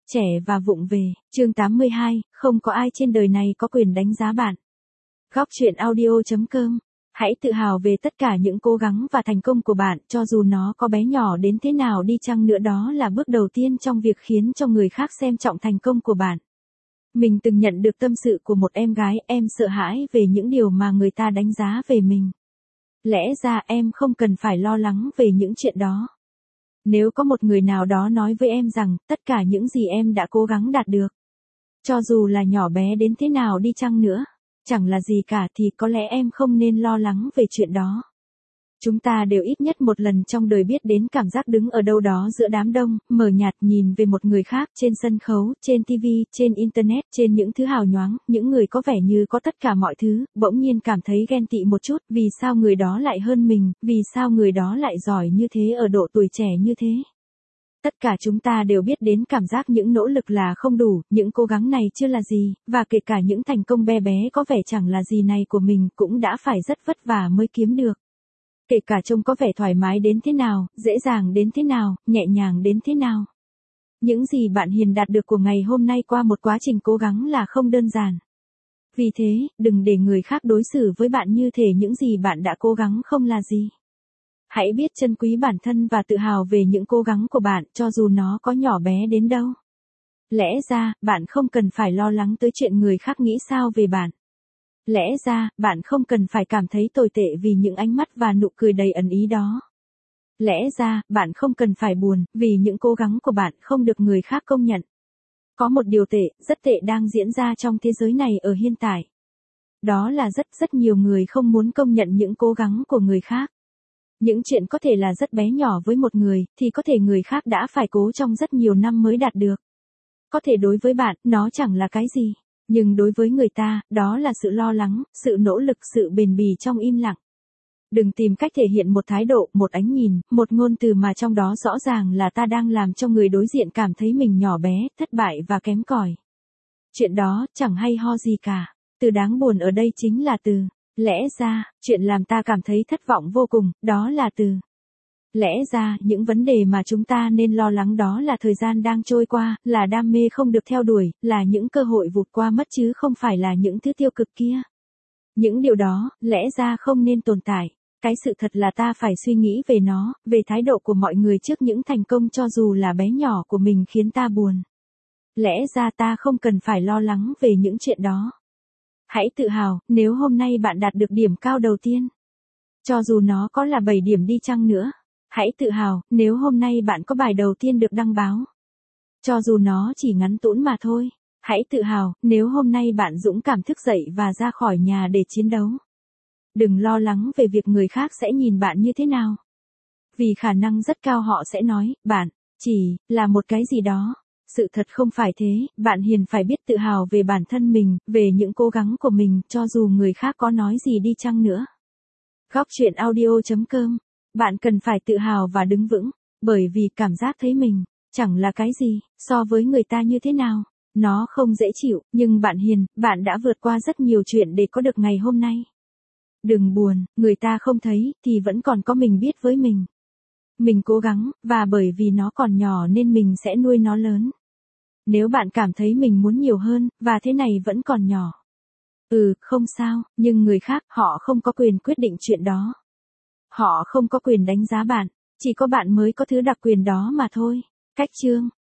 Trẻ và vụng về, chương 82, không có ai trên đời này có quyền đánh giá bạn. Góc truyện audio.com. Hãy tự hào về tất cả những cố gắng và thành công của bạn, cho dù nó có bé nhỏ đến thế nào đi chăng nữa, đó là bước đầu tiên trong việc khiến cho người khác xem trọng thành công của bạn. Mình từng nhận được tâm sự của một em gái, em sợ hãi về những điều mà người ta đánh giá về mình. Lẽ ra em không cần phải lo lắng về những chuyện đó. Nếu có một người nào đó nói với em rằng tất cả những gì em đã cố gắng đạt được, cho dù là nhỏ bé đến thế nào đi chăng nữa, chẳng là gì cả, thì có lẽ em không nên lo lắng về chuyện đó. Chúng ta đều ít nhất một lần trong đời biết đến cảm giác đứng ở đâu đó giữa đám đông, mờ nhạt nhìn về một người khác trên sân khấu, trên TV, trên Internet, trên những thứ hào nhoáng, những người có vẻ như có tất cả mọi thứ, bỗng nhiên cảm thấy ghen tị một chút, vì sao người đó lại hơn mình, vì sao người đó lại giỏi như thế ở độ tuổi trẻ như thế. Tất cả chúng ta đều biết đến cảm giác những nỗ lực là không đủ, những cố gắng này chưa là gì, và kể cả những thành công bé bé có vẻ chẳng là gì này của mình cũng đã phải rất vất vả mới kiếm được. Kể cả trông có vẻ thoải mái đến thế nào, dễ dàng đến thế nào, nhẹ nhàng đến thế nào. Những gì bạn Hiền đạt được của ngày hôm nay qua một quá trình cố gắng là không đơn giản. Vì thế, đừng để người khác đối xử với bạn như thể những gì bạn đã cố gắng không là gì. Hãy biết trân quý bản thân và tự hào về những cố gắng của bạn, cho dù nó có nhỏ bé đến đâu. Lẽ ra, bạn không cần phải lo lắng tới chuyện người khác nghĩ sao về bạn. Lẽ ra, bạn không cần phải cảm thấy tồi tệ vì những ánh mắt và nụ cười đầy ẩn ý đó. Lẽ ra, bạn không cần phải buồn vì những cố gắng của bạn không được người khác công nhận. Có một điều tệ, rất tệ đang diễn ra trong thế giới này ở hiện tại. Đó là rất nhiều người không muốn công nhận những cố gắng của người khác. Những chuyện có thể là rất bé nhỏ với một người, thì có thể người khác đã phải cố trong rất nhiều năm mới đạt được. Có thể đối với bạn, nó chẳng là cái gì. Nhưng đối với người ta, đó là sự lo lắng, sự nỗ lực, sự bền bỉ trong im lặng. Đừng tìm cách thể hiện một thái độ, một ánh nhìn, một ngôn từ mà trong đó rõ ràng là ta đang làm cho người đối diện cảm thấy mình nhỏ bé, thất bại và kém cỏi. Chuyện đó chẳng hay ho gì cả. Từ đáng buồn ở đây chính là từ lẽ ra. Chuyện làm ta cảm thấy thất vọng vô cùng, đó là từ lẽ ra. Những vấn đề mà chúng ta nên lo lắng đó là thời gian đang trôi qua, là đam mê không được theo đuổi, là những cơ hội vụt qua mất chứ không phải là những thứ tiêu cực kia. Những điều đó, lẽ ra không nên tồn tại. Cái sự thật là ta phải suy nghĩ về nó, về thái độ của mọi người trước những thành công cho dù là bé nhỏ của mình khiến ta buồn. Lẽ ra ta không cần phải lo lắng về những chuyện đó. Hãy tự hào, nếu hôm nay bạn đạt được điểm cao đầu tiên. Cho dù nó có là 7 điểm đi chăng nữa. Hãy tự hào, nếu hôm nay bạn có bài đầu tiên được đăng báo. Cho dù nó chỉ ngắn tũn mà thôi. Hãy tự hào, nếu hôm nay bạn dũng cảm thức dậy và ra khỏi nhà để chiến đấu. Đừng lo lắng về việc người khác sẽ nhìn bạn như thế nào. Vì khả năng rất cao họ sẽ nói, bạn chỉ là một cái gì đó. Sự thật không phải thế, bạn Hiền phải biết tự hào về bản thân mình, về những cố gắng của mình, cho dù người khác có nói gì đi chăng nữa. Góc truyện audio.com. Bạn cần phải tự hào và đứng vững, bởi vì cảm giác thấy mình chẳng là cái gì so với người ta như thế nào. Nó không dễ chịu, nhưng bạn Hiền, bạn đã vượt qua rất nhiều chuyện để có được ngày hôm nay. Đừng buồn, người ta không thấy, thì vẫn còn có mình biết với mình. Mình cố gắng, và bởi vì nó còn nhỏ nên mình sẽ nuôi nó lớn. Nếu bạn cảm thấy mình muốn nhiều hơn, và thế này vẫn còn nhỏ. Không sao, nhưng người khác, họ không có quyền quyết định chuyện đó. Họ không có quyền đánh giá bạn, chỉ có bạn mới có thứ đặc quyền đó mà thôi. Cách chương